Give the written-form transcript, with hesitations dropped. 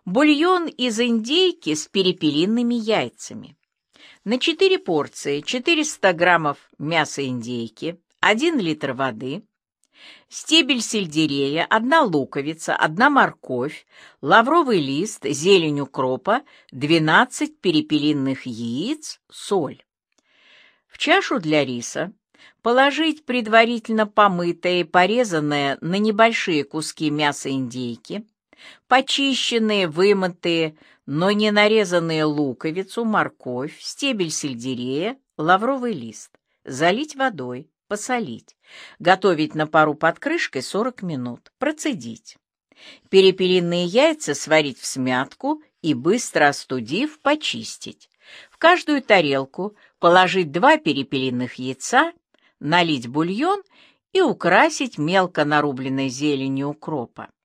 Бульон из индейки с перепелиными яйцами. На 4 порции 400 граммов мяса индейки, 1 литр воды, стебель сельдерея, 1 луковица, 1 морковь, лавровый лист, зелень укропа, 12 перепелиных яиц, соль. В чашу для риса положить предварительно помытое и порезанное на небольшие куски мяса индейки, почищенные, вымытые, но не нарезанные луковицу, морковь, стебель сельдерея, лавровый лист, залить водой, посолить, готовить на пару под крышкой 40 минут, процедить. Перепелиные яйца сварить в смятку и, быстро остудив, почистить. В каждую тарелку положить 2 перепелиных яйца, налить бульон и украсить мелко нарубленной зеленью укропа.